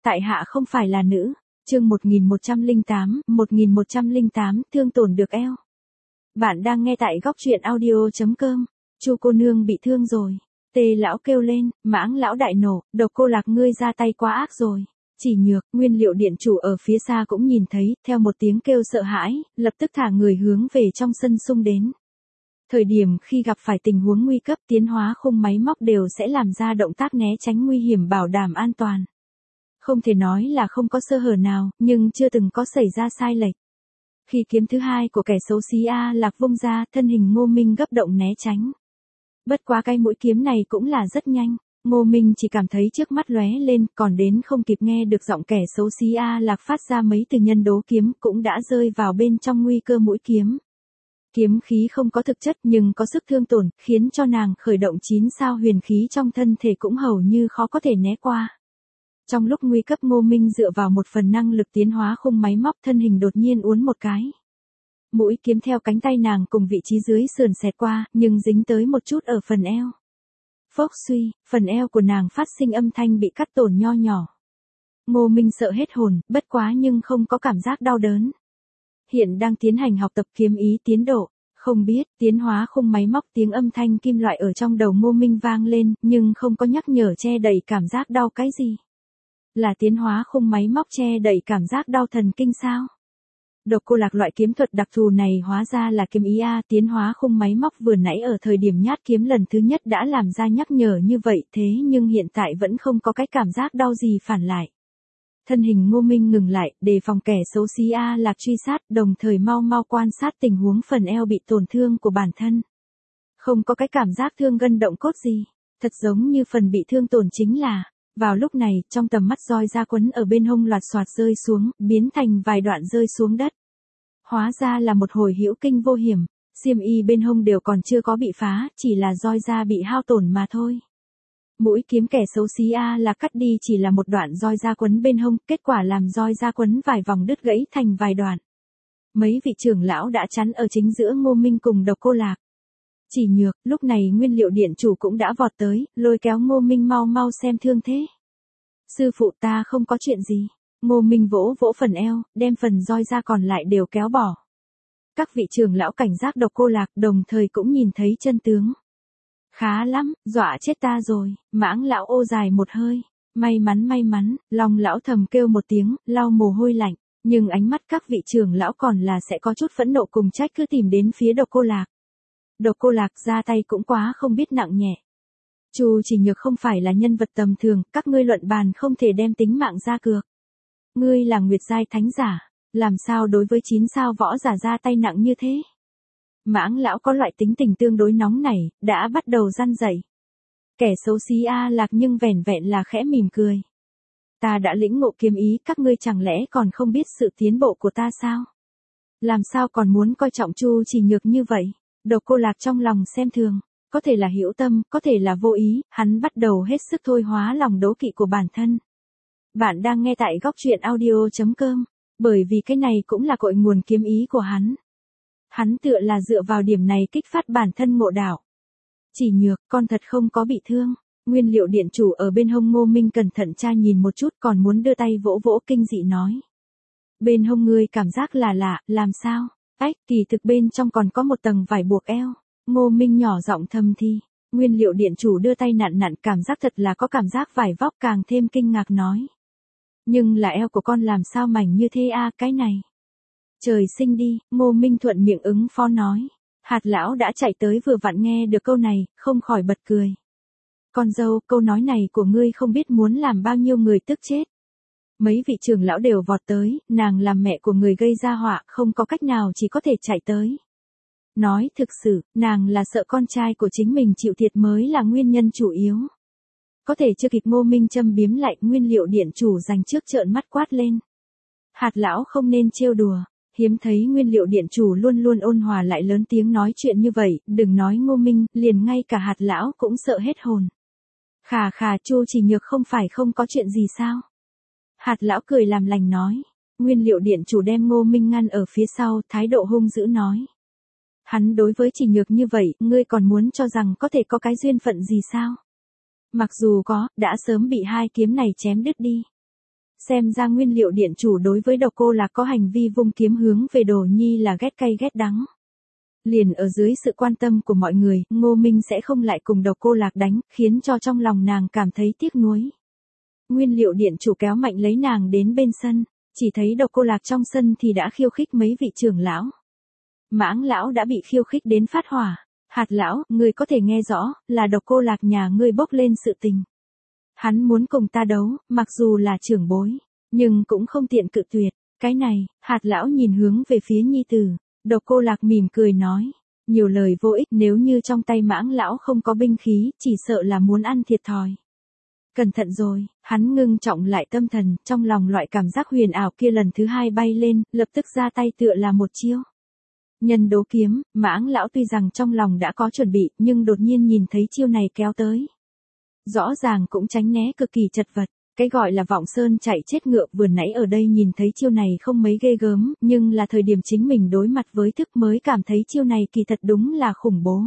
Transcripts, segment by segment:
tại hạ không phải là nữ. Chương 1108, thương tổn được eo. Bạn đang nghe tại góc truyện audio.com. Chu cô nương bị thương rồi. Tề lão kêu lên, Mãng lão đại nổ, Độc Cô Lạc ngươi ra tay quá ác rồi. Chỉ Nhược, nguyên liệu điện chủ ở phía xa cũng nhìn thấy, theo một tiếng kêu sợ hãi, lập tức thả người hướng về trong sân xung đến. Thời điểm khi gặp phải tình huống nguy cấp, tiến hóa khung máy móc đều sẽ làm ra động tác né tránh nguy hiểm bảo đảm an toàn. Không thể nói là không có sơ hở nào, nhưng chưa từng có xảy ra sai lệch. Khi kiếm thứ hai của kẻ xấu xí A Lạc vung ra, thân hình Ngô Minh gấp động né tránh. Bất quá cái mũi kiếm này cũng là rất nhanh. Ngô Minh chỉ cảm thấy trước mắt lóe lên, còn đến không kịp nghe được giọng kẻ xấu xí A Lạc phát ra mấy từ nhân đố kiếm cũng đã rơi vào bên trong nguy cơ mũi kiếm. Kiếm khí không có thực chất nhưng có sức thương tổn, khiến cho nàng khởi động 9 sao huyền khí trong thân thể cũng hầu như khó có thể né qua. Trong lúc nguy cấp Ngô Minh dựa vào một phần năng lực tiến hóa khung máy móc, thân hình đột nhiên uốn một cái. Mũi kiếm theo cánh tay nàng cùng vị trí dưới sườn xẹt qua, nhưng dính tới một chút ở phần eo. Phốc suy, phần eo của nàng phát sinh âm thanh bị cắt tổn nho nhỏ. Ngô Minh sợ hết hồn, bất quá nhưng không có cảm giác đau đớn. Hiện đang tiến hành học tập kiếm ý tiến độ, không biết, tiến hóa khung máy móc, tiếng âm thanh kim loại ở trong đầu Ngô Minh vang lên, nhưng không có nhắc nhở che đậy cảm giác đau cái gì. Là tiến hóa khung máy móc che đậy cảm giác đau thần kinh sao? Độc Cô Lạc loại kiếm thuật đặc thù này hóa ra là kiếm ý A, tiến hóa khung máy móc vừa nãy ở thời điểm nhát kiếm lần thứ nhất đã làm ra nhắc nhở như vậy, thế nhưng hiện tại vẫn không có cái cảm giác đau gì phản lại. Thân hình Ngô Minh ngừng lại, đề phòng kẻ xấu xí A Lạc truy sát, đồng thời mau quan sát tình huống phần eo bị tổn thương của bản thân. Không có cái cảm giác thương gân động cốt gì, thật giống như phần bị thương tổn chính là. Vào lúc này, trong tầm mắt roi da quấn ở bên hông loạt soạt rơi xuống, biến thành vài đoạn rơi xuống đất. Hóa ra là một hồi hữu kinh vô hiểm, xiêm y bên hông đều còn chưa có bị phá, chỉ là roi da bị hao tổn mà thôi. Mũi kiếm kẻ xấu xí A Lạc cắt đi chỉ là một đoạn roi da quấn bên hông, kết quả làm roi da quấn vài vòng đứt gãy thành vài đoạn. Mấy vị trưởng lão đã chắn ở chính giữa Ngô Minh cùng Độc Cô Lạc. Chỉ Nhược, lúc này nguyên liệu điện chủ cũng đã vọt tới, lôi kéo Ngô Minh mau xem thương thế. Sư phụ ta không có chuyện gì. Ngô Minh vỗ phần eo, đem phần roi da còn lại đều kéo bỏ. Các vị trưởng lão cảnh giác Độc Cô Lạc đồng thời cũng nhìn thấy chân tướng. Khá lắm, dọa chết ta rồi. Mãng lão ô dài một hơi. May mắn, Long lão thầm kêu một tiếng, lau mồ hôi lạnh. Nhưng ánh mắt các vị trưởng lão còn là sẽ có chút phẫn nộ cùng trách cứ tìm đến phía Độc Cô Lạc. Độc Cô Lạc ra tay cũng quá không biết nặng nhẹ. Chu Chỉ Nhược không phải là nhân vật tầm thường, các ngươi luận bàn không thể đem tính mạng ra cược. Ngươi là Nguyệt giai thánh giả, làm sao đối với 9 sao võ giả ra tay nặng như thế? Mãng lão có loại tính tình tương đối nóng nảy, đã bắt đầu răn dậy. Kẻ xấu xí A Lạc nhưng vẻn vẹn là khẽ mỉm cười. Ta đã lĩnh ngộ kiếm ý, các ngươi chẳng lẽ còn không biết sự tiến bộ của ta sao? Làm sao còn muốn coi trọng Chu Chỉ Nhược như vậy? Độc Cô Lạc trong lòng xem thường, có thể là hữu tâm, có thể là vô ý, hắn bắt đầu hết sức thôi hóa lòng đố kỵ của bản thân. Bạn đang nghe tại góc truyện audio.com, bởi vì cái này cũng là cội nguồn kiếm ý của hắn. Hắn tựa là dựa vào điểm này kích phát bản thân ngộ đạo. Chỉ Nhược, con thật không có bị thương. Nguyên liệu điện chủ ở bên hông Ngô Minh cẩn thận tra nhìn một chút, còn muốn đưa tay vỗ kinh dị nói. Bên hông ngươi cảm giác là lạ, làm sao? Ách, kỳ thực bên trong còn có một tầng vải buộc eo. Ngô Minh nhỏ giọng thầm thì. Nguyên liệu điện chủ đưa tay nặn cảm giác thật là có cảm giác vải vóc, càng thêm kinh ngạc nói. Nhưng là eo của con làm sao mảnh như thế a, cái này. Trời sinh đi, Ngô Minh thuận miệng ứng phó nói. Hạt lão đã chạy tới vừa vặn nghe được câu này, không khỏi bật cười. Con dâu, câu nói này của ngươi không biết muốn làm bao nhiêu người tức chết. Mấy vị trưởng lão đều vọt tới, nàng làm mẹ của người gây ra họa, không có cách nào chỉ có thể chạy tới. Nói thực sự, nàng là sợ con trai của chính mình chịu thiệt mới là nguyên nhân chủ yếu. Có thể chưa kịp Ngô Minh châm biếm lại, nguyên liệu điện chủ dành trước trợn mắt quát lên. Hạt lão không nên trêu đùa, hiếm thấy nguyên liệu điện chủ luôn ôn hòa lại lớn tiếng nói chuyện như vậy, đừng nói Ngô Minh, liền ngay cả hạt lão cũng sợ hết hồn. Khà, Chu Chỉ Nhược không phải không có chuyện gì sao? Hạt lão cười làm lành nói. Nguyên liệu điện chủ đem Ngô Minh ngăn ở phía sau, thái độ hung dữ nói. Hắn đối với Chỉ Nhược như vậy, ngươi còn muốn cho rằng có thể có cái duyên phận gì sao? Mặc dù có, đã sớm bị hai kiếm này chém đứt đi. Xem ra nguyên liệu điện chủ đối với Độc Cô Lạc có hành vi vung kiếm hướng về Đồ Nhi là ghét cay ghét đắng. Liền ở dưới sự quan tâm của mọi người, Ngô Minh sẽ không lại cùng Độc Cô Lạc đánh, khiến cho trong lòng nàng cảm thấy tiếc nuối. Nguyên liệu điện chủ kéo mạnh lấy nàng đến bên sân, chỉ thấy Độc Cô Lạc trong sân thì đã khiêu khích mấy vị trưởng lão. Mãng lão đã bị khiêu khích đến phát hỏa. Hạt lão, ngươi có thể nghe rõ, là Độc Cô Lạc nhà ngươi bốc lên sự tình. Hắn muốn cùng ta đấu, mặc dù là trưởng bối, nhưng cũng không tiện cự tuyệt. Cái này, hạt lão nhìn hướng về phía nhi tử. Độc Cô Lạc mỉm cười nói. Nhiều lời vô ích, nếu như trong tay mãng lão không có binh khí, chỉ sợ là muốn ăn thiệt thòi. Cẩn thận rồi, hắn ngưng trọng lại tâm thần, trong lòng loại cảm giác huyền ảo kia lần thứ hai bay lên, lập tức ra tay tựa là một chiêu. Nhân đố kiếm, mãng lão tuy rằng trong lòng đã có chuẩn bị, nhưng đột nhiên nhìn thấy chiêu này kéo tới. Rõ ràng cũng tránh né cực kỳ chật vật, cái gọi là vọng sơn chạy chết ngựa vừa nãy ở đây nhìn thấy chiêu này không mấy ghê gớm, nhưng là thời điểm chính mình đối mặt với thức mới cảm thấy chiêu này kỳ thật đúng là khủng bố.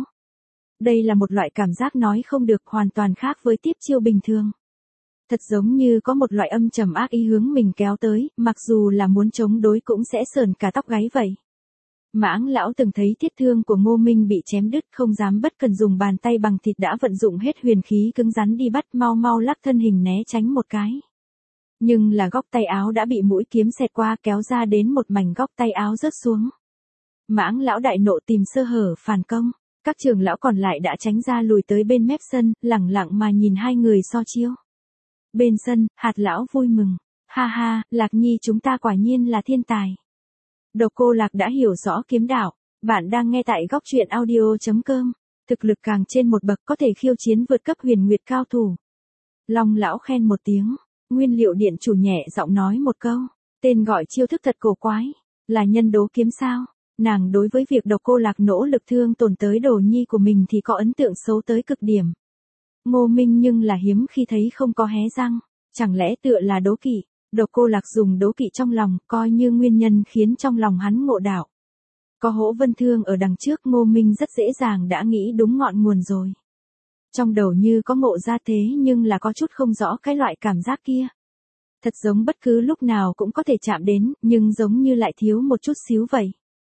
Đây là một loại cảm giác nói không được hoàn toàn khác với tiếp chiêu bình thường. Thật giống như có một loại âm trầm ác ý hướng mình kéo tới, mặc dù là muốn chống đối cũng sẽ sờn cả tóc gáy vậy. Mãng lão từng thấy thiết thương của Ngô Minh bị chém đứt không dám bất cần dùng bàn tay bằng thịt đã vận dụng hết huyền khí cứng rắn đi bắt mau mau lắc thân hình né tránh một cái. Nhưng là góc tay áo đã bị mũi kiếm xẹt qua kéo ra đến một mảnh góc tay áo rớt xuống. Mãng lão đại nộ tìm sơ hở phản công, các trưởng lão còn lại đã tránh ra lùi tới bên mép sân, lẳng lặng mà nhìn hai người so chiêu. Bên sân, hạt lão vui mừng, ha ha, Lạc Nhi chúng ta quả nhiên là thiên tài. Độc Cô Lạc đã hiểu rõ kiếm đạo, bạn đang nghe tại góc truyện audio.com, thực lực càng trên một bậc có thể khiêu chiến vượt cấp huyền nguyệt cao thủ. Long lão khen một tiếng, nguyên liệu điện chủ nhẹ giọng nói một câu, tên gọi chiêu thức thật cổ quái, là nhân đố kiếm sao? Nàng đối với việc Độc Cô Lạc nỗ lực thương tổn tới Đồ Nhi của mình thì có ấn tượng xấu tới cực điểm. Ngô Minh nhưng là hiếm khi thấy không có hé răng, chẳng lẽ tựa là đố kỵ. Độc Cô Lạc dùng đố kỵ trong lòng, coi như nguyên nhân khiến trong lòng hắn ngộ đạo. Có Hỗ Vân Thương ở đằng trước, Ngô Minh rất dễ dàng đã nghĩ đúng ngọn nguồn rồi. Trong đầu như có ngộ ra thế nhưng là có chút không rõ cái loại cảm giác kia. Thật giống bất cứ lúc nào cũng có thể chạm đến, nhưng giống như lại thiếu một chút xíu vậy.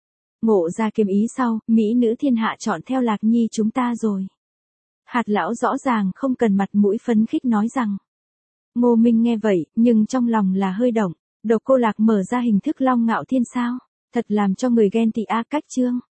Ngộ ra kiếm ý sau, mỹ nữ thiên hạ chọn theo Lạc Nhi chúng ta rồi. Hạt lão rõ ràng không cần mặt mũi phấn khích nói rằng. Ngô Minh nghe vậy, nhưng trong lòng là hơi động. Độc Cô Lạc mở ra hình thức long ngạo thiên sao, thật làm cho người ghen tị a cách chương.